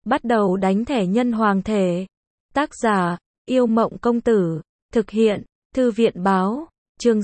Bắt đầu đánh thẻ nhân hoàng thể. Tác giả, Yêu Mộng Công Tử. Thực hiện, Thư viện Báo. Chương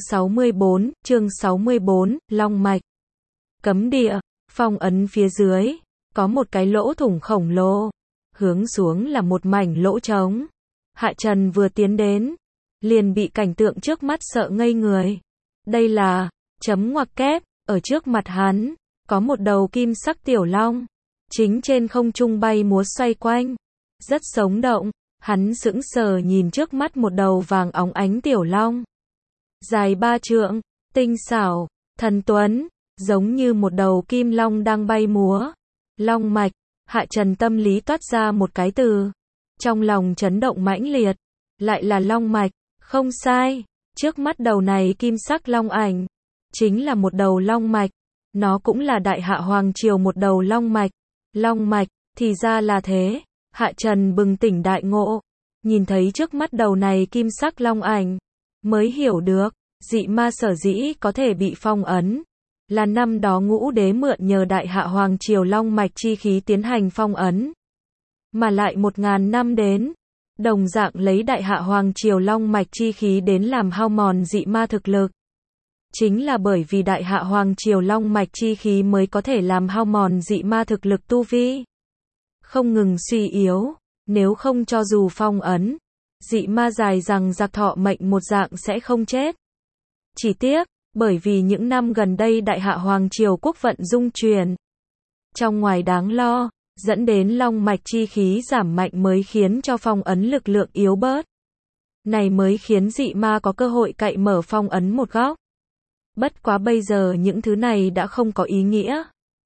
64, Long Mạch. Cấm địa, phong ấn phía dưới, có một cái lỗ thủng khổng lồ. Hướng xuống là một mảnh lỗ trống. Hạ Trần vừa tiến đến, liền bị cảnh tượng trước mắt sợ ngây người. Đây là, chấm ngoặc kép, ở trước mặt hắn, có một đầu kim sắc tiểu long. Chính trên không trung bay múa xoay quanh. Rất sống động, hắn sững sờ nhìn trước mắt một đầu vàng óng ánh tiểu long. Dài 3 trượng, tinh xảo, thần tuấn, giống như một đầu kim long đang bay múa. Long mạch, Hạ Trần tâm lý toát ra một cái từ. Trong lòng chấn động mãnh liệt, lại là long mạch, không sai, trước mắt đầu này kim sắc long ảnh, chính là một đầu long mạch, nó cũng là Đại Hạ Hoàng Triều một đầu long mạch. Long mạch, thì ra là thế, Hạ Trần bừng tỉnh đại ngộ, nhìn thấy trước mắt đầu này kim sắc long ảnh, mới hiểu được, dị ma sở dĩ có thể bị phong ấn, là năm đó Ngũ Đế mượn nhờ Đại Hạ Hoàng Triều long mạch chi khí tiến hành phong ấn. Mà lại 1000 năm đến, đồng dạng lấy Đại Hạ Hoàng Triều long mạch chi khí đến làm hao mòn dị ma thực lực. Chính là bởi vì Đại Hạ Hoàng Triều long mạch chi khí mới có thể làm hao mòn dị ma thực lực tu vi. Không ngừng suy yếu, nếu không cho dù phong ấn, dị ma dài rằng giặc thọ mệnh một dạng sẽ không chết. Chỉ tiếc, bởi vì những năm gần đây Đại Hạ Hoàng Triều quốc vận dung chuyển. Trong ngoài đáng lo, dẫn đến long mạch chi khí giảm mạnh mới khiến cho phong ấn lực lượng yếu bớt. Này mới khiến dị ma có cơ hội cậy mở phong ấn một góc. Bất quá bây giờ những thứ này đã không có ý nghĩa.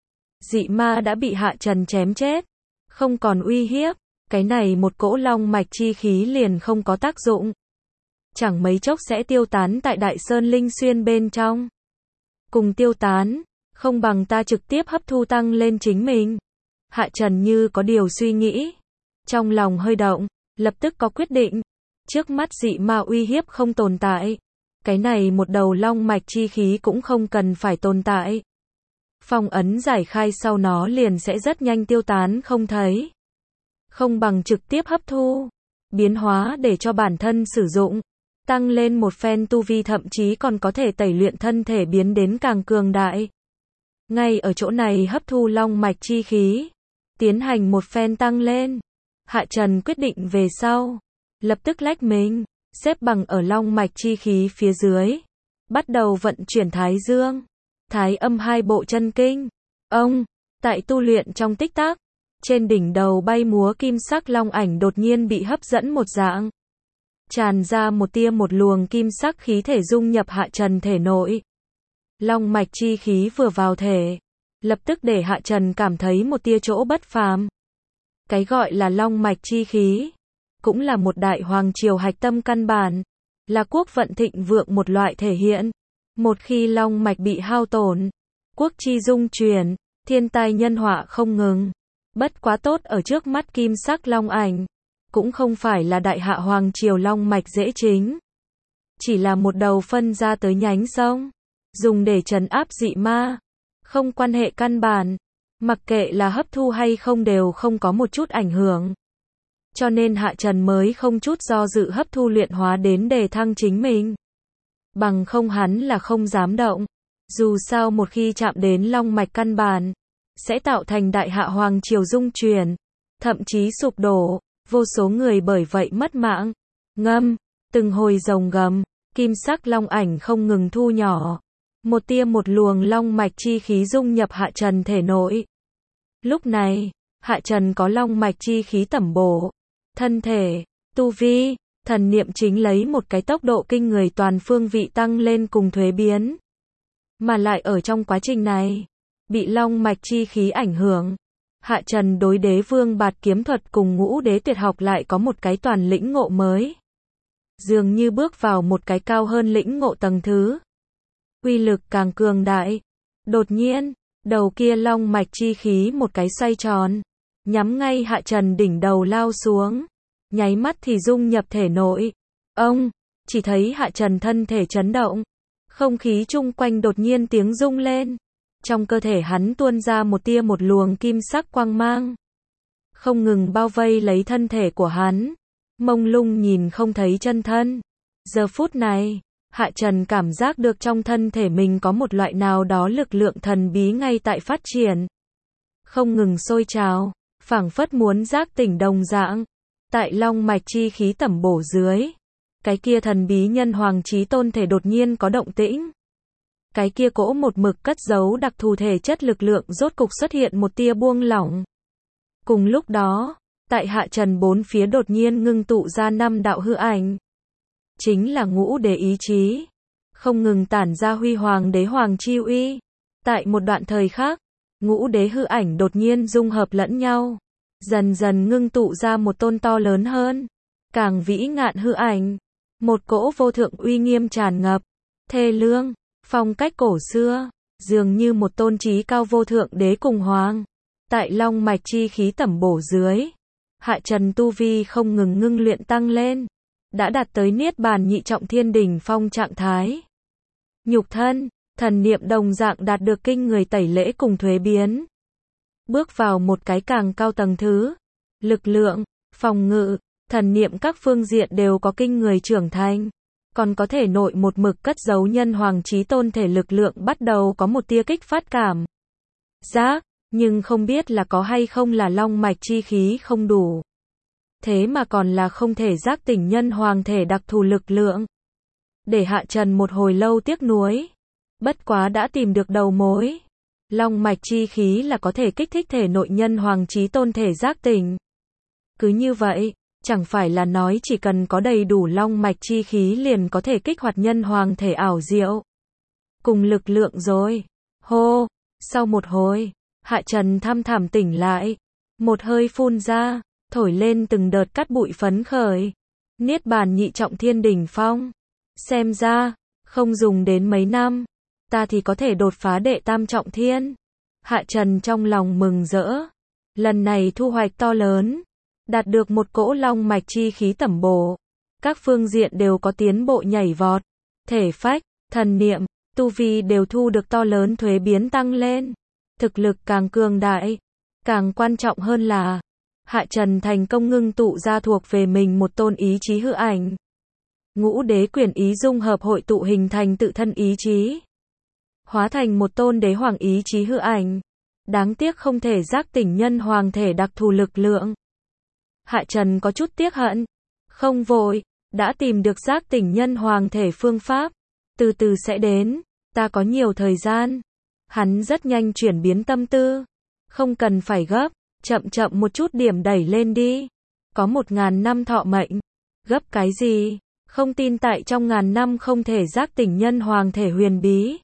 Dị ma đã bị Hạ Trần chém chết, không còn uy hiếp, cái này một cỗ long mạch chi khí liền không có tác dụng. Chẳng mấy chốc sẽ tiêu tán tại Đại Sơn Linh Xuyên bên trong. Cùng tiêu tán, không bằng ta trực tiếp hấp thu tăng lên chính mình. Hạ Trần như có điều suy nghĩ, trong lòng hơi động, lập tức có quyết định. Trước mắt dị ma uy hiếp không tồn tại. Cái này một đầu long mạch chi khí cũng không cần phải tồn tại. Phong ấn giải khai sau nó liền sẽ rất nhanh tiêu tán không thấy. Không bằng trực tiếp hấp thu, biến hóa để cho bản thân sử dụng, tăng lên một phen tu vi, thậm chí còn có thể tẩy luyện thân thể biến đến càng cường đại. Ngay ở chỗ này hấp thu long mạch chi khí, tiến hành một phen tăng lên. Hạ Trần quyết định về sau, lập tức lách mình, xếp bằng ở long mạch chi khí phía dưới, bắt đầu vận chuyển Thái Dương, Thái Âm hai bộ chân kinh. Ông, tại tu luyện trong tích tắc, trên đỉnh đầu bay múa kim sắc long ảnh đột nhiên bị hấp dẫn một dạng. Tràn ra một tia một luồng kim sắc khí thể dung nhập Hạ Trần thể nội. Long mạch chi khí vừa vào thể, lập tức để Hạ Trần cảm thấy một tia chỗ bất phàm. Cái gọi là long mạch chi khí, cũng là một đại hoàng triều hạch tâm căn bản, là quốc vận thịnh vượng một loại thể hiện. Một khi long mạch bị hao tổn, quốc chi dung chuyển, thiên tai nhân họa không ngừng. Bất quá tốt ở trước mắt kim sắc long ảnh, cũng không phải là Đại Hạ Hoàng Triều long mạch dễ chính. Chỉ là một đầu phân ra tới nhánh sông, dùng để trấn áp dị ma. Không quan hệ căn bản, mặc kệ là hấp thu hay không đều không có một chút ảnh hưởng. Cho nên Hạ Trần mới không chút do dự hấp thu luyện hóa đến đề thăng chính mình. Bằng không hắn là không dám động. Dù sao một khi chạm đến long mạch căn bản, sẽ tạo thành Đại Hạ Hoàng Triều dung chuyển, thậm chí sụp đổ, vô số người bởi vậy mất mạng. Ngâm, từng hồi rồng gầm, kim sắc long ảnh không ngừng thu nhỏ. Một tia một luồng long mạch chi khí dung nhập Hạ Trần thể nội. Lúc này, Hạ Trần có long mạch chi khí tẩm bổ. Thân thể, tu vi, thần niệm chính lấy một cái tốc độ kinh người toàn phương vị tăng lên cùng thuế biến. Mà lại ở trong quá trình này, bị long mạch chi khí ảnh hưởng, Hạ Trần đối Đế Vương Bạt kiếm thuật cùng Ngũ Đế tuyệt học lại có một cái toàn lĩnh ngộ mới. Dường như bước vào một cái cao hơn lĩnh ngộ tầng thứ. Uy lực càng cường đại. Đột nhiên, đầu kia long mạch chi khí một cái xoay tròn, nhắm ngay Hạ Trần đỉnh đầu lao xuống, nháy mắt thì dung nhập thể nội. Ông, chỉ thấy Hạ Trần thân thể chấn động, không khí chung quanh đột nhiên tiếng rung lên. Trong cơ thể hắn tuôn ra một tia một luồng kim sắc quang mang. không ngừng bao vây lấy thân thể của hắn, mông lung nhìn không thấy chân thân. Giờ phút này, Hạ Trần cảm giác được trong thân thể mình có một loại nào đó lực lượng thần bí ngay tại phát triển, không ngừng sôi trào, phảng phất muốn giác tỉnh đồng dạng. Tại long mạch chi khí tẩm bổ dưới, cái kia thần bí nhân hoàng chí tôn thể đột nhiên có động tĩnh. Cái kia cỗ một mực cất giấu đặc thù thể chất lực lượng rốt cục xuất hiện một tia buông lỏng. Cùng lúc đó, tại Hạ Trần bốn phía đột nhiên ngưng tụ ra 5 đạo hư ảnh. Chính là ngũ đế ý chí, không ngừng tản ra huy hoàng đế hoàng chi uy. Tại một đoạn thời khác, ngũ đế hư ảnh đột nhiên dung hợp lẫn nhau, dần dần ngưng tụ ra một tôn to lớn hơn, càng vĩ ngạn hư ảnh. Một cỗ vô thượng uy nghiêm tràn ngập, thê lương, phong cách cổ xưa, dường như một tôn trí cao vô thượng đế cùng hoàng. Tại long mạch chi khí tẩm bổ dưới, Hạ Trần tu vi không ngừng ngưng luyện tăng lên, đã đạt tới niết bàn nhị trọng thiên đỉnh phong trạng thái. Nhục thân, thần niệm đồng dạng đạt được kinh người tẩy lễ cùng thuế biến. Bước vào một cái càng cao tầng thứ, lực lượng, phòng ngự, thần niệm các phương diện đều có kinh người trưởng thành, còn có thể nội một mực cất giấu nhân hoàng chí tôn thể lực lượng bắt đầu có một tia kích phát cảm giác, nhưng không biết là có hay không là long mạch chi khí không đủ. Thế mà còn là không thể giác tỉnh nhân hoàng thể đặc thù lực lượng. Để Hạ Trần một hồi lâu tiếc nuối. Bất quá đã tìm được đầu mối. Long mạch chi khí là có thể kích thích thể nội nhân hoàng chí tôn thể giác tỉnh. Cứ như vậy, chẳng phải là nói chỉ cần có đầy đủ long mạch chi khí liền có thể kích hoạt nhân hoàng thể ảo diệu cùng lực lượng rồi. Hô, sau một hồi, Hạ Trần thăm thẳm tỉnh lại, một hơi phun ra, thổi lên từng đợt cát bụi phấn khởi. Niết bàn nhị trọng thiên đỉnh phong. Xem ra, không dùng đến mấy năm, ta thì có thể đột phá đệ tam trọng thiên. Hạ Trần trong lòng mừng rỡ. Lần này thu hoạch to lớn, đạt được một cỗ long mạch chi khí tẩm bổ. Các phương diện đều có tiến bộ nhảy vọt. Thể phách, thần niệm, tu vi đều thu được to lớn thuế biến tăng lên. Thực lực càng cường đại. Càng quan trọng hơn là, Hạ Trần thành công ngưng tụ ra thuộc về mình một tôn ý chí hư ảnh. Ngũ đế quyền ý dung hợp hội tụ hình thành tự thân ý chí, hóa thành một tôn đế hoàng ý chí hư ảnh. Đáng tiếc không thể giác tỉnh nhân hoàng thể đặc thù lực lượng. Hạ Trần có chút tiếc hận. Không vội, đã tìm được giác tỉnh nhân hoàng thể phương pháp. Từ từ sẽ đến, ta có nhiều thời gian. Hắn rất nhanh chuyển biến tâm tư. Không cần phải gấp, chậm chậm một chút điểm đẩy lên đi. Có 1000 năm thọ mệnh. Gấp cái gì? Không tin tại trong 1000 năm không thể giác tỉnh nhân hoàng thể huyền bí.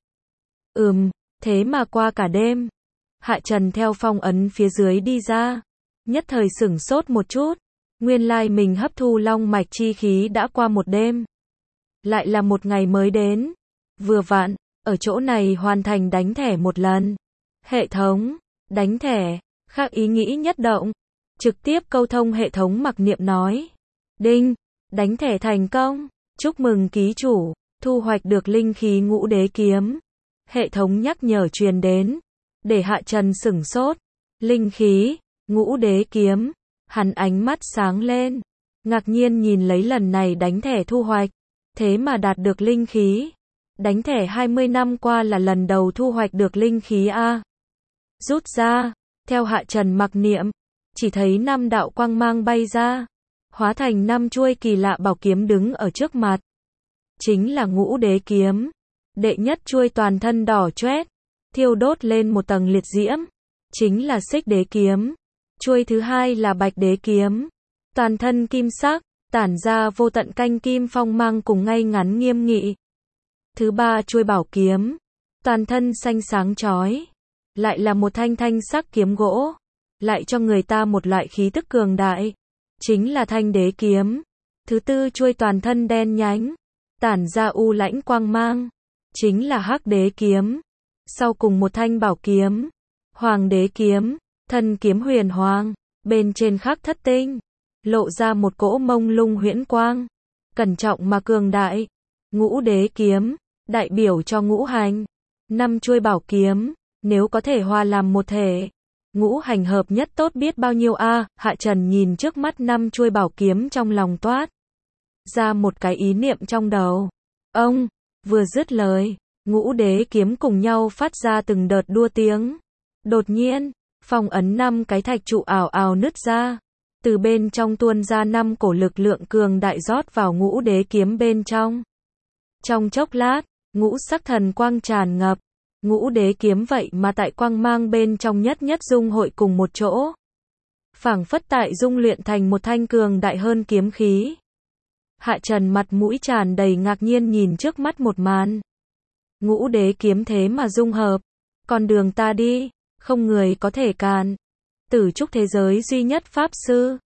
Thế mà qua cả đêm. Hạ Trần theo phong ấn phía dưới đi ra. Nhất thời sửng sốt một chút. Nguyên lai mình hấp thu long mạch chi khí đã qua một đêm. Lại là một ngày mới đến. Vừa vặn, ở chỗ này hoàn thành đánh thẻ một lần. Hệ thống, đánh thẻ, khác ý nghĩ nhất động. Trực tiếp câu thông hệ thống mặc niệm nói. Đinh, đánh thẻ thành công. Chúc mừng ký chủ, thu hoạch được linh khí ngũ đế kiếm. Hệ thống nhắc nhở truyền đến. Để Hạ Trần sửng sốt. Linh khí, ngũ đế kiếm. Hắn ánh mắt sáng lên. Ngạc nhiên nhìn lấy lần này đánh thẻ thu hoạch. Thế mà đạt được linh khí. Đánh thẻ 20 năm qua là lần đầu thu hoạch được linh khí a. Rút ra, theo Hạ Trần mặc niệm, chỉ thấy 5 đạo quang mang bay ra, hóa thành 5 chuôi kỳ lạ bảo kiếm đứng ở trước mặt. Chính là ngũ đế kiếm. Đệ nhất chuôi toàn thân đỏ chóe, thiêu đốt lên một tầng liệt diễm, chính là xích đế kiếm. Chuôi thứ hai là bạch đế kiếm, toàn thân kim sắc, tản ra vô tận canh kim phong mang cùng ngay ngắn nghiêm nghị. Thứ ba chuôi bảo kiếm, toàn thân xanh sáng chói, lại là một thanh thanh sắc kiếm gỗ, lại cho người ta một loại khí tức cường đại, chính là thanh đế kiếm. Thứ tư chuôi toàn thân đen nhánh, tản ra u lãnh quang mang, chính là hắc đế kiếm. Sau cùng một thanh bảo kiếm, hoàng đế kiếm, thân kiếm huyền hoàng, bên trên khắc thất tinh, lộ ra một cỗ mông lung huyễn quang, cẩn trọng mà cường đại. Ngũ đế kiếm, đại biểu cho ngũ hành. 5 chuôi bảo kiếm, nếu có thể hòa làm một thể, Ngũ hành hợp nhất tốt biết bao nhiêu a. Hạ Trần nhìn trước mắt 5 chuôi bảo kiếm trong lòng toát ra một cái ý niệm trong đầu. Ông, vừa dứt lời, ngũ đế kiếm cùng nhau phát ra từng đợt đua tiếng. Đột nhiên, phong ấn 5 cái thạch trụ ảo ảo nứt ra. Từ bên trong tuôn ra 5 cổ lực lượng cường đại rót vào ngũ đế kiếm bên trong. Trong chốc lát, ngũ sắc thần quang tràn ngập. Ngũ đế kiếm vậy mà tại quang mang bên trong nhất nhất dung hội cùng một chỗ. Phảng phất tại dung luyện thành một thanh cường đại hơn kiếm khí. Hạ Trần mặt mũi tràn đầy ngạc nhiên nhìn trước mắt một màn. Ngũ đế kiếm thế mà dung hợp. Con đường ta đi, không người có thể cản. Tử trúc thế giới duy nhất pháp sư.